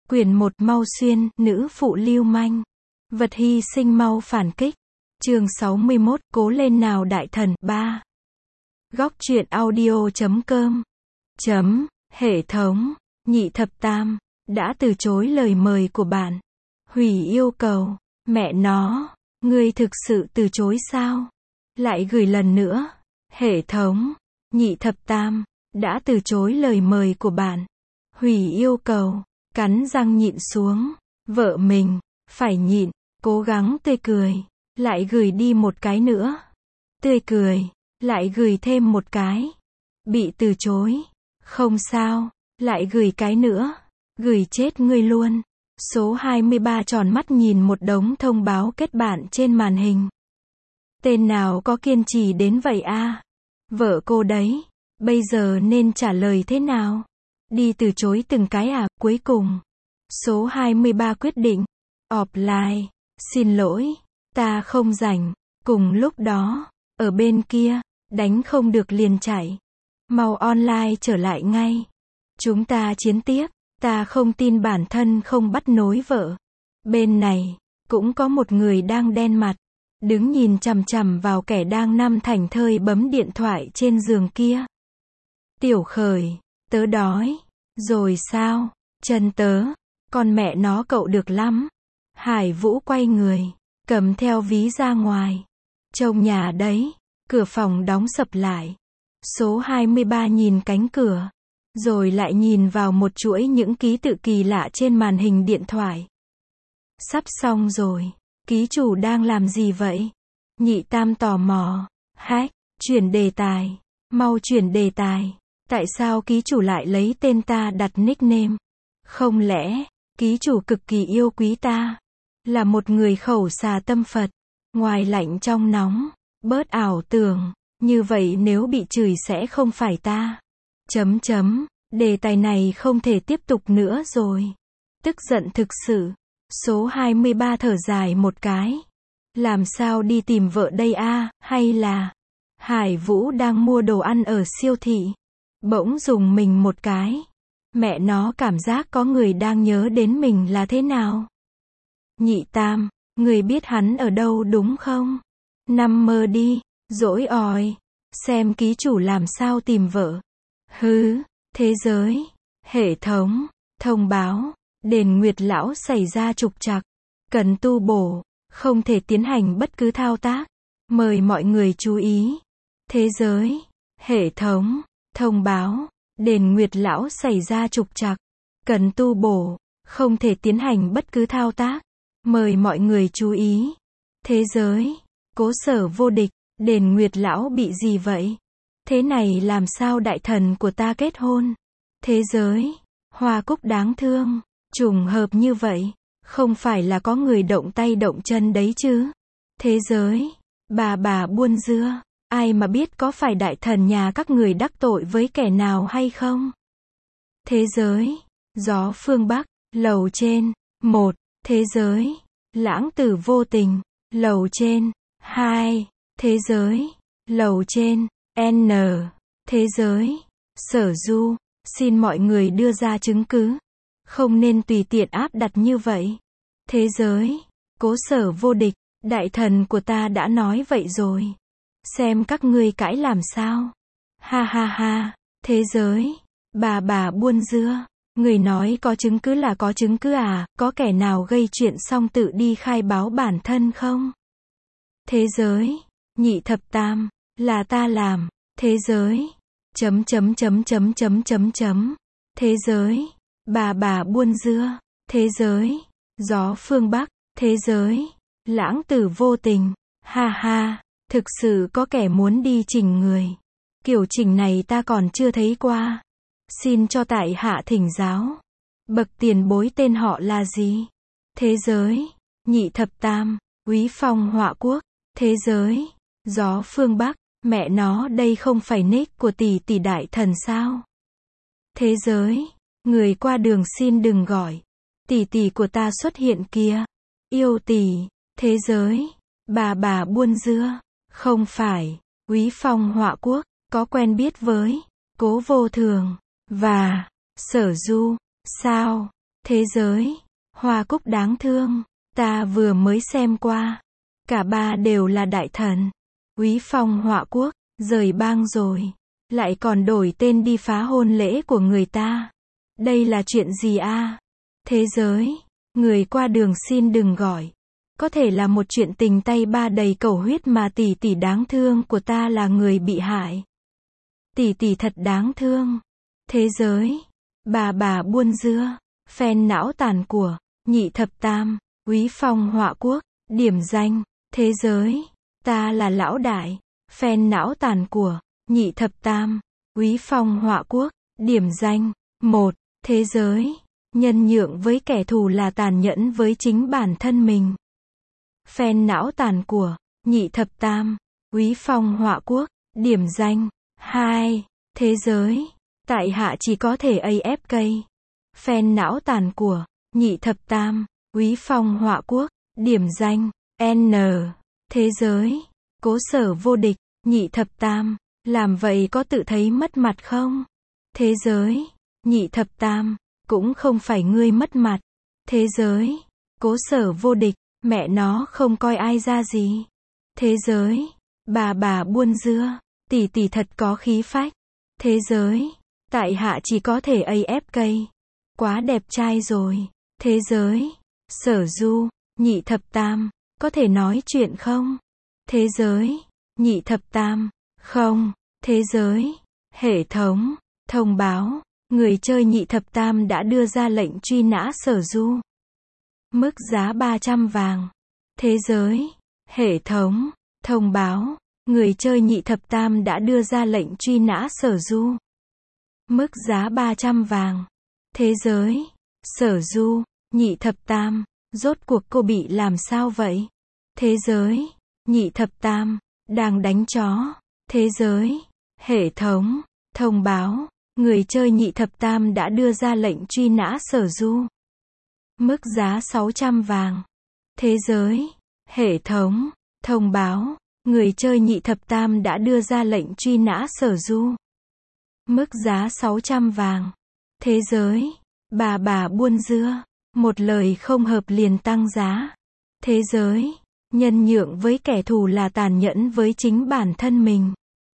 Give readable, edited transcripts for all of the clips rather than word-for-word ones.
Quyển 1 Mau Xuyên, nữ phụ lưu manh. Vật hy sinh mau phản kích. Chương 61, cố lên nào đại thần, 3. Góc truyện audio.com. Hệ thống, Nhị Thập Tam, đã từ chối lời mời của bạn. Hủy yêu cầu, mẹ nó, ngươi thực sự từ chối sao? Lại gửi lần nữa. Hệ thống, Nhị Thập Tam, đã từ chối lời mời của bạn. Hủy yêu cầu, cắn răng nhịn xuống. Vợ mình, phải nhịn, cố gắng tươi cười. Lại gửi đi một cái nữa. Tươi cười, lại gửi thêm một cái. Bị từ chối. Không sao, lại gửi cái nữa. Gửi chết ngươi luôn. Số 23 tròn mắt nhìn một đống thông báo kết bạn trên màn hình. Tên nào có kiên trì đến vậy a? Vợ cô đấy. Bây giờ nên trả lời thế nào? Đi từ chối từng cái à? Cuối cùng, số 23 quyết định. Offline. Xin lỗi, ta không rảnh. Cùng lúc đó, ở bên kia, đánh không được liền chạy. Mau online trở lại ngay. Chúng ta chiến tiếp. Ta không tin bản thân không bắt nối vợ. Bên này, cũng có một người đang đen mặt. Đứng nhìn chằm chằm vào kẻ đang nằm thảnh thơi bấm điện thoại trên giường kia. Tiểu Khởi, tớ đói. Rồi sao? Chân tớ. Con mẹ nó cậu được lắm. Hải Vũ quay người, cầm theo ví ra ngoài. Trông nhà đấy. Cửa phòng đóng sập lại. Số 23 nhìn cánh cửa. Rồi lại nhìn vào một chuỗi những ký tự kỳ lạ trên màn hình điện thoại. Sắp xong rồi. Ký chủ đang làm gì vậy? Nhị Tam tò mò. Hack, chuyển đề tài. Mau chuyển đề tài. Tại sao ký chủ lại lấy tên ta đặt nickname? Không lẽ, ký chủ cực kỳ yêu quý ta? Là một người khẩu xà tâm Phật. Ngoài lạnh trong nóng. Bớt ảo tưởng. Như vậy nếu bị chửi sẽ không phải ta. Đề tài này không thể tiếp tục nữa rồi. Tức giận thực sự. Số 23 thở dài một cái. Làm sao đi tìm vợ đây a? Hay là Hải Vũ đang mua đồ ăn ở siêu thị? Bỗng dùng mình một cái. Mẹ nó, cảm giác có người đang nhớ đến mình là thế nào? Nhị Tam, người biết hắn ở đâu đúng không? Nằm mơ đi, dỗi òi. Xem ký chủ làm sao tìm vợ. Hứ, thế giới, hệ thống, thông báo, đền Nguyệt Lão xảy ra trục trặc, cần tu bổ, không thể tiến hành bất cứ thao tác. Mời mọi người chú ý. Thế giới, hệ thống, thông báo, đền Nguyệt Lão xảy ra trục trặc, cần tu bổ, không thể tiến hành bất cứ thao tác. Mời mọi người chú ý. Thế giới, Cố Sở vô địch, đền Nguyệt Lão bị gì vậy? Thế này làm sao đại thần của ta kết hôn? Thế giới, Hoa Cúc đáng thương, trùng hợp như vậy, không phải là có người động tay động chân đấy chứ? Thế giới, bà buôn dưa, ai mà biết có phải đại thần nhà các người đắc tội với kẻ nào hay không? Thế giới, Gió phương Bắc, lầu trên, 1, thế giới, Lãng tử vô tình, lầu trên, 2, thế giới, lầu trên, N, thế giới, Sở Du, xin mọi người đưa ra chứng cứ. Không nên tùy tiện áp đặt như vậy. Thế giới, Cố Sở vô địch, đại thần của ta đã nói vậy rồi. Xem các ngươi cãi làm sao. Ha ha ha, thế giới, bà buôn dưa. Người nói có chứng cứ là có chứng cứ à? Có kẻ nào gây chuyện xong tự đi khai báo bản thân không? Thế giới, Nhị Thập Tam, là ta làm. Thế giới, thế giới, bà buôn dưa. Thế giới, Gió phương Bắc. Thế giới, Lãng tử vô tình. Ha ha, thực sự có kẻ muốn đi chỉnh người. Kiểu chỉnh này ta còn chưa thấy qua. Xin cho tại hạ thỉnh giáo. Bậc tiền bối tên họ là gì? Thế giới, Nhị Thập Tam, Úy Phong Họa Quốc. Thế giới, Gió phương Bắc. Mẹ nó, đây không phải nick của tỷ đại thần sao? Thế giới, người qua đường xin đừng gọi. Tỷ của ta xuất hiện kìa. Yêu tỷ. Thế giới, bà buôn dưa. Không phải, Úy Phong Họa Quốc, có quen biết với Cố Vô Thường và Sở Du, sao? Thế giới, hoa cúc đáng thương, ta vừa mới xem qua. Cả ba đều là đại thần. Úy Phong họa quốc, rời bang rồi. Lại còn đổi tên đi phá hôn lễ của người ta. Đây là chuyện gì a? Thế giới, người qua đường xin đừng gọi. Có thể là một chuyện tình tay ba đầy cầu huyết mà tỷ tỷ đáng thương của ta là người bị hại. Tỷ tỷ thật đáng thương. Thế giới, bà buôn dưa, phen não tàn của, Nhị Thập Tam, Úy Phong họa quốc, điểm danh. Thế giới, ta là lão đại, phen não tàn của, Nhị Thập Tam, Úy Phong họa quốc, điểm danh. 1. Thế giới, nhân nhượng với kẻ thù là tàn nhẫn với chính bản thân mình. Phen não tàn của, Nhị Thập Tam, Úy Phong họa quốc, điểm danh. 2. Thế giới, tại hạ chỉ có thể AFK. Phen não tàn của, Nhị Thập Tam, Úy Phong họa quốc, điểm danh. N. Thế giới, Cố Sở vô địch, Nhị Thập Tam, làm vậy có tự thấy mất mặt không? Thế giới, Nhị Thập Tam, cũng không phải ngươi mất mặt. Thế giới, Cố Sở vô địch, mẹ nó không coi ai ra gì. Thế giới, bà buôn dưa, tỷ tỷ thật có khí phách. Thế giới, tại hạ chỉ có thể AFK. Quá đẹp trai rồi. Thế giới, Sở Du, Nhị Thập Tam, có thể nói chuyện không? Thế giới, Nhị Thập Tam, không. Thế giới, hệ thống, thông báo, người chơi Nhị Thập Tam đã đưa ra lệnh truy nã Sở Du. Mức giá 300 vàng. Thế giới, hệ thống, thông báo, người chơi Nhị Thập Tam đã đưa ra lệnh truy nã Sở Du. Mức giá 300 vàng. Thế giới, Sở Du, Nhị Thập Tam, rốt cuộc cô bị làm sao vậy? Thế giới, Nhị Thập Tam, đang đánh chó. Thế giới, hệ thống, thông báo, người chơi Nhị Thập Tam đã đưa ra lệnh truy nã Sở Du. Mức giá 600 vàng. Thế giới, hệ thống, thông báo, người chơi Nhị Thập Tam đã đưa ra lệnh truy nã Sở Du. Mức giá 600 vàng. Thế giới, bà buôn dưa, một lời không hợp liền tăng giá. Thế giới, nhân nhượng với kẻ thù là tàn nhẫn với chính bản thân mình.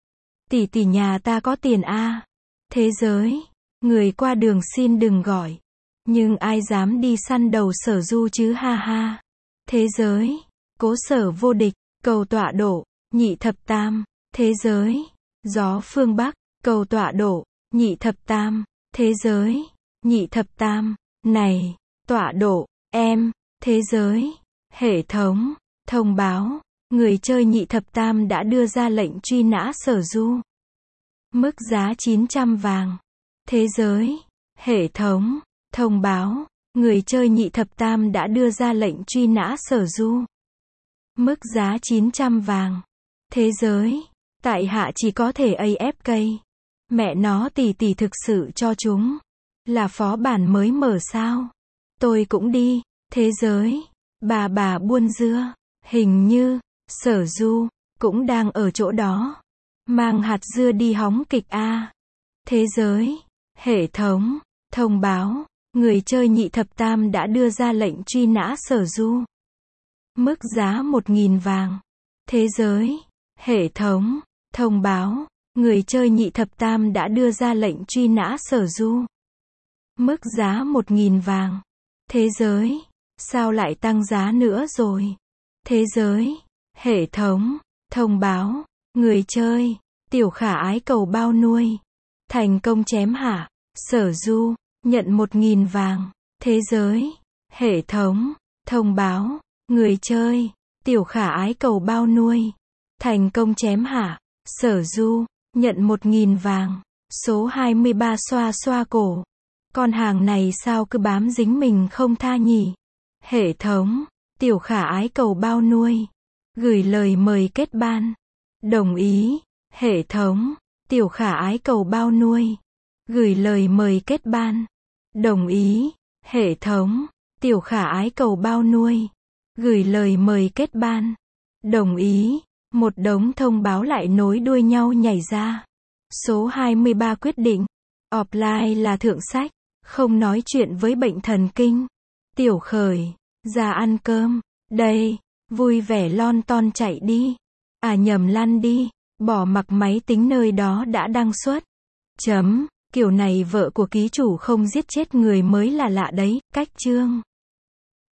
Tỷ tỷ nhà ta có tiền a. Thế giới, người qua đường xin đừng gọi. Nhưng ai dám đi săn đầu Sở Du chứ ha ha. Thế giới, Cố Sở vô địch, cầu tọa độ, Nhị Thập Tam. Thế giới, gió phương Bắc, cầu tọa độ, Nhị Thập Tam. Thế giới, Nhị Thập Tam, này, tọa độ, em. Thế giới, hệ thống, thông báo, người chơi Nhị Thập Tam đã đưa ra lệnh truy nã Sở Du. Mức giá 900 vàng. Thế giới, hệ thống, thông báo, người chơi Nhị Thập Tam đã đưa ra lệnh truy nã Sở Du. Mức giá 900 vàng. Thế giới, tại hạ chỉ có thể AFK. Mẹ nó tỷ tỷ thực sự cho chúng. Là phó bản mới mở sao? Tôi cũng đi. Thế giới, bà buôn dưa, hình như, Sở Du, cũng đang ở chỗ đó. Mang hạt dưa đi hóng kịch a. Thế giới, hệ thống, thông báo, người chơi Nhị Thập Tam đã đưa ra lệnh truy nã Sở Du. Mức giá 1.000 vàng. Thế giới, hệ thống, thông báo, người chơi Nhị Thập Tam đã đưa ra lệnh truy nã Sở Du. Mức giá 1.000 vàng. Thế giới, sao lại tăng giá nữa rồi? Thế giới, hệ thống, thông báo, người chơi, Tiểu Khả Ái cầu bao nuôi. Thành công chém hạ, Sở Du, nhận 1.000 vàng. Thế giới, hệ thống, thông báo, người chơi, Tiểu Khả Ái cầu bao nuôi. Thành công chém hạ, Sở Du, nhận 1.000 vàng. Số 23 xoa xoa cổ. Con hàng này sao cứ bám dính mình không tha nhỉ? Hệ thống, Tiểu Khả Ái cầu bao nuôi. Gửi lời mời kết ban. Đồng ý. Hệ thống, Tiểu Khả Ái cầu bao nuôi. Gửi lời mời kết ban. Đồng ý. Hệ thống, Tiểu Khả Ái cầu bao nuôi. Gửi lời mời kết ban. Đồng ý. Một đống thông báo lại nối đuôi nhau nhảy ra. Số 23 quyết định. Offline là thượng sách. Không nói chuyện với bệnh thần kinh. Tiểu Khởi, ra ăn cơm. Đây, vui vẻ lon ton chạy đi. À nhầm, lăn đi. Bỏ mặc máy tính nơi đó đã đăng xuất. Kiểu này vợ của ký chủ không giết chết người mới là lạ đấy. Cách chương